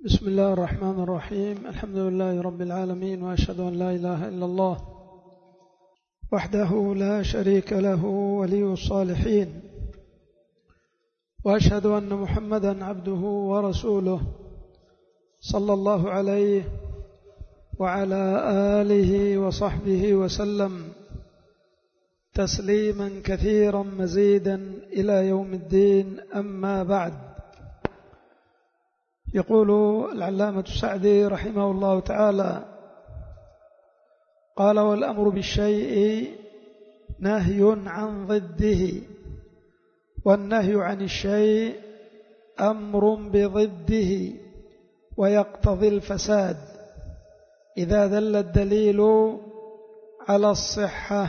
بسم الله الرحمن الرحيم. الحمد لله رب العالمين، وأشهد أن لا إله إلا الله وحده لا شريك له ولي الصالحين، وأشهد أن محمدا عبده ورسوله صلى الله عليه وعلى آله وصحبه وسلم تسليما كثيرا مزيدا إلى يوم الدين. أما بعد، يقول العلامة السعدي رحمه الله تعالى: قال: والأمر بالشيء نهي عن ضده، والنهي عن الشيء أمر بضده، ويقتضي الفساد إذا دل الدليل على الصحة،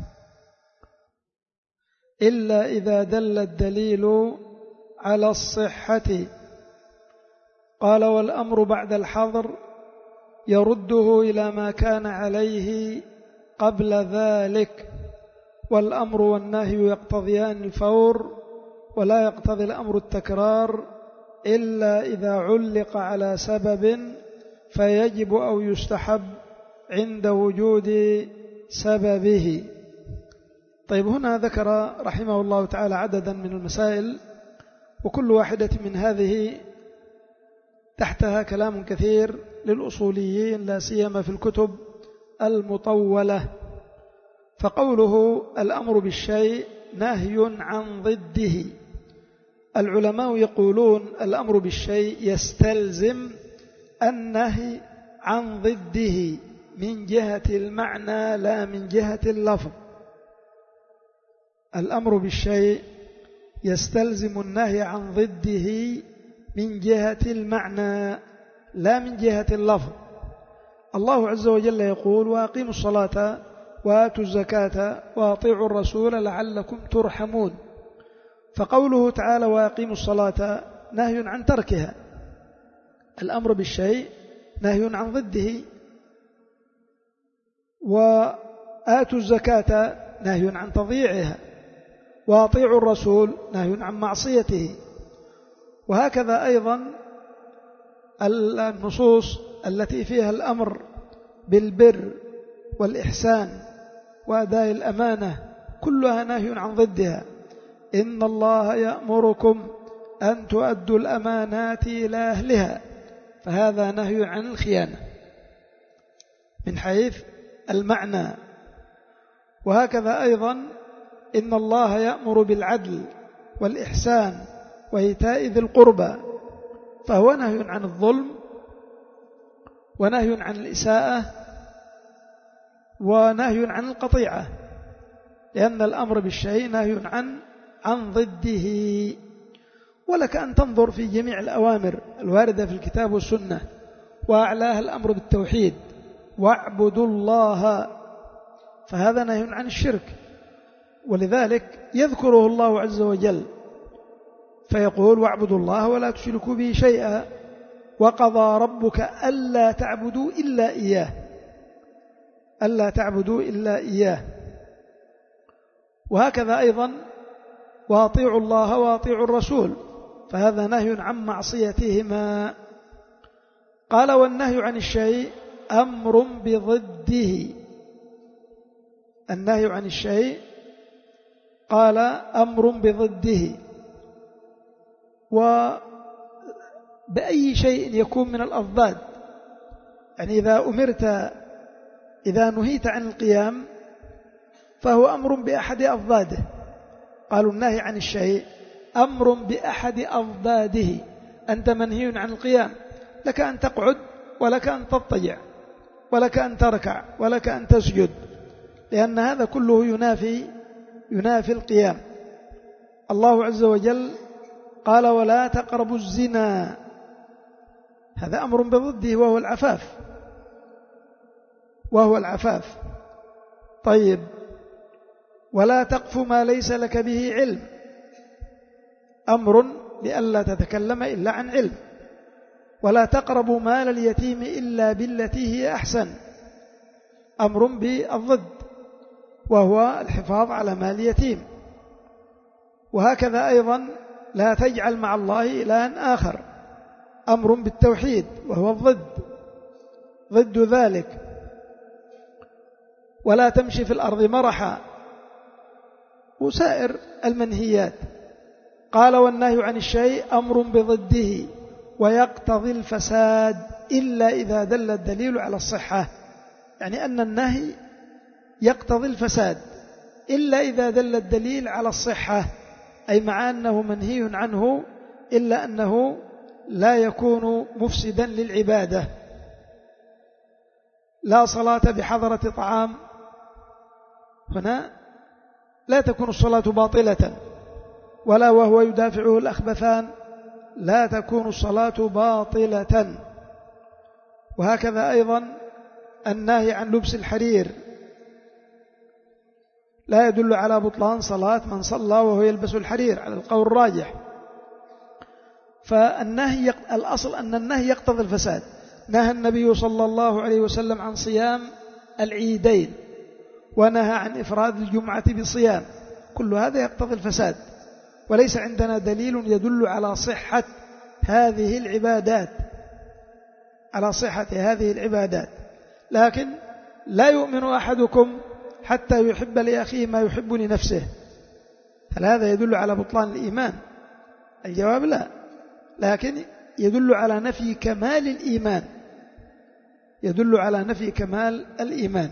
إلا إذا دل الدليل على الصحة. قال: والأمر بعد الحظر يرده إلى ما كان عليه قبل ذلك، والأمر والنهي يقتضيان الفور، ولا يقتضي الأمر التكرار إلا إذا علق على سبب فيجب أو يستحب عند وجود سببه. طيب، هنا ذكر رحمه الله تعالى عددا من المسائل، وكل واحدة من هذه تحتها كلام كثير للأصوليين، لا سيما في الكتب المطولة. فقوله الأمر بالشيء نهي عن ضده، العلماء يقولون الأمر بالشيء يستلزم النهي عن ضده من جهة المعنى لا من جهة اللفظ. الأمر بالشيء يستلزم النهي عن ضده من جهة المعنى لا من جهة اللفظ. الله عز وجل يقول: وأقيموا الصلاة وآتوا الزكاة وأطيعوا الرسول لعلكم ترحمون. فقوله تعالى وأقيموا الصلاة نهي عن تركها، الأمر بالشيء نهي عن ضده، وآتوا الزكاة نهي عن تضييعها، وأطيعوا الرسول نهي عن معصيته. وهكذا أيضا النصوص التي فيها الأمر بالبر والإحسان وأداء الأمانة كلها نهي عن ضدها. إن الله يأمركم أن تؤدوا الأمانات إلى أهلها، فهذا نهي عن الخيانة من حيث المعنى. وهكذا أيضا إن الله يأمر بالعدل والإحسان وإيتاء ذي القربى، فهو نهي عن الظلم ونهي عن الإساءة ونهي عن القطيعة، لأن الأمر بالشيء نهي عن ضده. ولك أن تنظر في جميع الأوامر الواردة في الكتاب والسنة، وأعلاها الأمر بالتوحيد: واعبدوا الله، فهذا نهي عن الشرك. ولذلك يذكره الله عز وجل فيقول: واعبدوا الله ولا تشركوا به شيئا، وقضى ربك ألا تعبدوا إلا إياه، ألا تعبدوا إلا إياه. وهكذا أيضا وأطيعوا الله وأطيعوا الرسول، فهذا نهي عن معصيتهما. قال: والنهي عن الشيء أمر بضده، النهي عن الشيء قال أمر بضده. وبأي شيء يكون من الأضداد، يعني إذا نهيت عن القيام فهو أمر بأحد أضداده. قالوا النهي عن الشيء أمر بأحد أضداده، أنت منهي عن القيام، لك أن تقعد ولك أن تضطجع ولك أن تركع ولك أن تسجد، لأن هذا كله ينافي القيام. الله عز وجل قال: ولا تقربوا الزنا، هذا أمر بضده وهو العفاف. طيب، ولا تقف ما ليس لك به علم، أمر لئلا تتكلم إلا عن علم. ولا تقربوا مال اليتيم إلا بالتي هي أحسن، أمر بالضد وهو الحفاظ على مال اليتيم. وهكذا أيضا لا تجعل مع الله إلها آخر، أمر بالتوحيد وهو ضد ذلك. ولا تمشي في الأرض مرحا وسائر المنهيات. قال والنهي عن الشيء أمر بضده ويقتضي الفساد إلا إذا دل الدليل على الصحة، يعني أن النهي يقتضي الفساد إلا إذا دل الدليل على الصحة، أي مع أنه منهي عنه إلا أنه لا يكون مفسدا للعبادة. لا صلاة بحضرة طعام، هنا لا تكون الصلاة باطلة، ولا وهو يدافعه الأخبثان لا تكون الصلاة باطلة. وهكذا أيضا النهي عن لبس الحرير لا يدل على بطلان صلاة من صلى وهو يلبس الحرير على القول الراجح. فالنهي الأصل أن النهي يقتضي الفساد. نهى النبي صلى الله عليه وسلم عن صيام العيدين، ونهى عن إفراد الجمعة بصيام، كل هذا يقتضي الفساد، وليس عندنا دليل يدل على صحة هذه العبادات، لكن لا يؤمن أحدكم حتى يحب لأخيه ما يحب لنفسه. هل هذا يدل على بطلان الإيمان؟ الجواب لا، لكن يدل على نفي كمال الإيمان.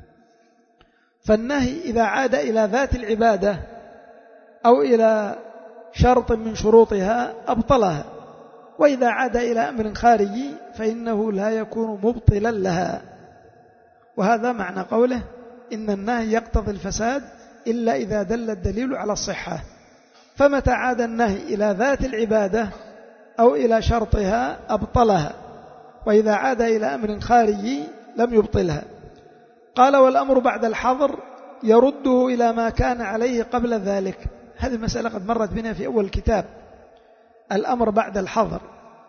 فالنهي إذا عاد إلى ذات العبادة أو إلى شرط من شروطها أبطلها، وإذا عاد إلى أمر خارجي فإنه لا يكون مبطلا لها. وهذا معنى قوله إن النهي يقتضي الفساد إلا إذا دل الدليل على الصحة. فمتى عاد النهي إلى ذات العبادة أو إلى شرطها أبطلها، وإذا عاد إلى أمر خارجي لم يبطلها. قال والأمر بعد الحظر يرده إلى ما كان عليه قبل ذلك. هذه المسألة قد مرت بنا في أول الكتاب. الأمر بعد الحظر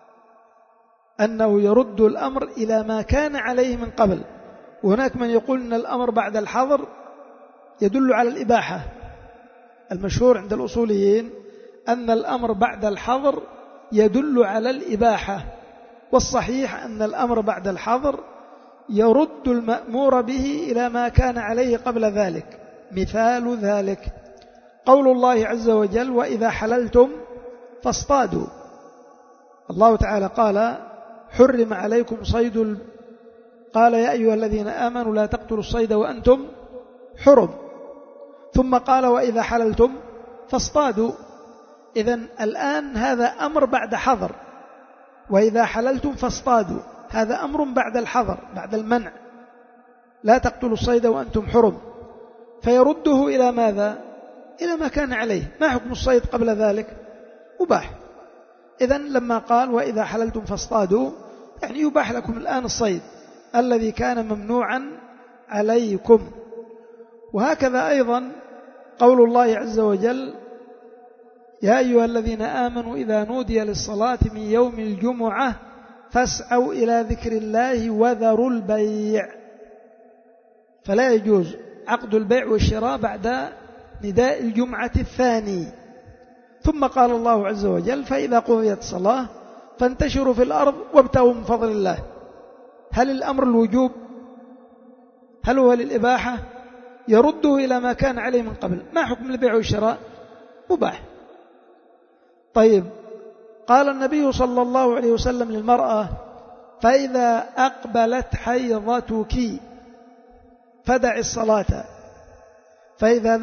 أنه يرد الأمر إلى ما كان عليه من قبل. وهناك من يقول أن الأمر بعد الحظر يدل على الإباحة. المشهور عند الأصوليين أن الأمر بعد الحظر يدل على الإباحة، والصحيح أن الأمر بعد الحظر يرد المأمور به إلى ما كان عليه قبل ذلك. مثال ذلك قول الله عز وجل وإذا حللتم فاصطادوا. الله تعالى قال حرم عليكم صيد قال يا أيها الذين آمنوا لا تقتلوا الصيد وأنتم حرم، ثم قال وإذا حللتم فاصطادوا. إذن الآن هذا أمر بعد حظر، وإذا حللتم فاصطادوا هذا أمر بعد الحظر، بعد المنع، لا تقتلوا الصيد وأنتم حرم، فيرده إلى ماذا؟ إلى ما كان عليه. ما حكم الصيد قبل ذلك؟ مباح. إذن لما قال وإذا حللتم فاصطادوا يعني يباح لكم الآن الصيد الذي كان ممنوعا عليكم. وهكذا أيضا قول الله عز وجل يا أيها الذين آمنوا إذا نودي للصلاة من يوم الجمعة فاسعوا إلى ذكر الله وذروا البيع. فلا يجوز عقد البيع والشراء بعد نداء الجمعة الثاني. ثم قال الله عز وجل فإذا قضيت الصلاة فانتشروا في الأرض وابتغوا من فضل الله. هل الأمر الوجوب؟ هل هو للإباحة؟ يرده إلى ما كان عليه من قبل. ما حكم البيع والشراء؟ مباح. طيب قال النبي صلى الله عليه وسلم للمرأة فإذا أقبلت حيضتك فدع الصلاة فإذا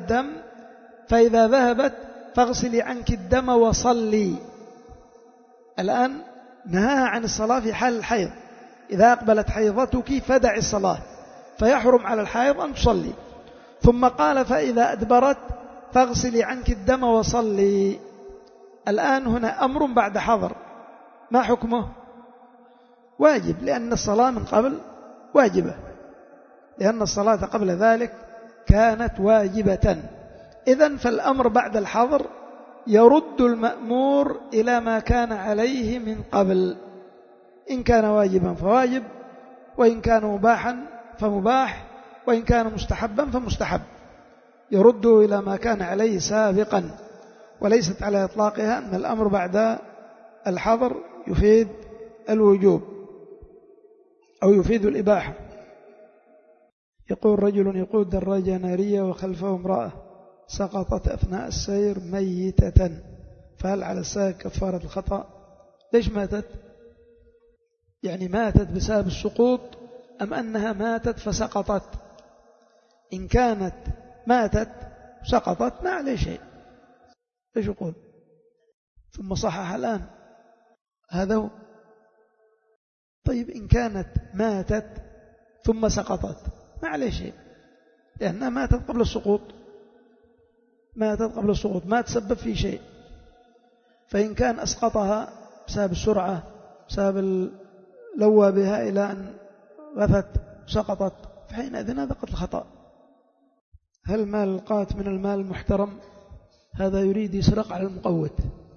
ذهبت فاغسلي عنك الدم وصلي. الآن نهاها عن الصلاة في حال الحيض. إذا أقبلت حيضتك فدع الصلاة، فيحرم على الحائض أن تصلي. ثم قال فإذا أدبرت فاغسلي عنك الدم وصلي. الآن هنا أمر بعد حظر، ما حكمه؟ واجب، لأن الصلاة من قبل واجبة، لأن الصلاة قبل ذلك كانت واجبة. إذن فالأمر بعد الحظر يرد المأمور إلى ما كان عليه من قبل. إن كان واجبا فواجب، وإن كان مباحا فمباح، وإن كان مستحبا فمستحب، يرده إلى ما كان عليه سابقا. وليست على إطلاقها أن الأمر بعد الحظر يفيد الوجوب أو يفيد الإباحة. يقول رجل يقود دراجة نارية وخلفه امرأة سقطت أثناء السير ميتة، فهل على السائق كفارة الخطأ؟ ليش ماتت؟ يعني ماتت بسبب السقوط أم أنها ماتت فسقطت؟ إن كانت ماتت سقطت ما عليه شيء، إيش يقول؟ ثم صحح الآن هذا هو. طيب إن كانت ماتت ثم سقطت ما عليه شيء، لأنها ماتت قبل السقوط، ماتت قبل السقوط ما تسبب في شيء. فإن كان أسقطها بسبب السرعة، بسبب لوى بها إلى أن غثت سقطت، فحينئذ هذا قتل خطأ. هل مال القات من المال المحترم؟ هذا يريد يسرق على المقوت.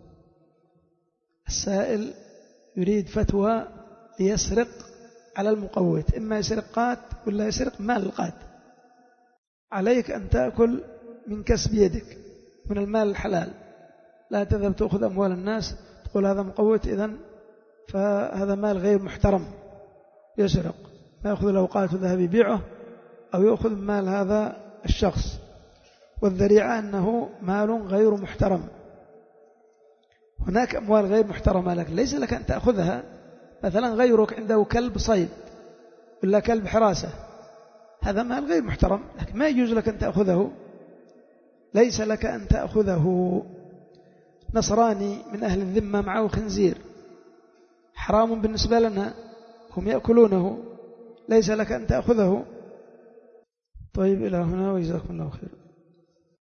السائل يريد فتوى ليسرق على المقوت، إما يسرق قات ولا يسرق مال القات. عليك أن تأكل من كسب يدك من المال الحلال، لا تذهب تأخذ أموال الناس تقول هذا مقوت إذن فهذا مال غير محترم يسرق، ما يأخذ الأوقات وذهب يبيعه أو يأخذ مال هذا الشخص، والذريعة أنه مال غير محترم. هناك أموال غير محترمة لك ليس لك أن تأخذها، مثلا غيرك عنده كلب صيد ولا كلب حراسة، هذا مال غير محترم لكن ما يجوز لك أن تأخذه، ليس لك أن تأخذه. نصراني من أهل الذمة معه خنزير حرام بالنسبة لنا، هم يأكلونه، ليس لك أن تأخذه. طيب إلى هنا وجزاكم الله خير.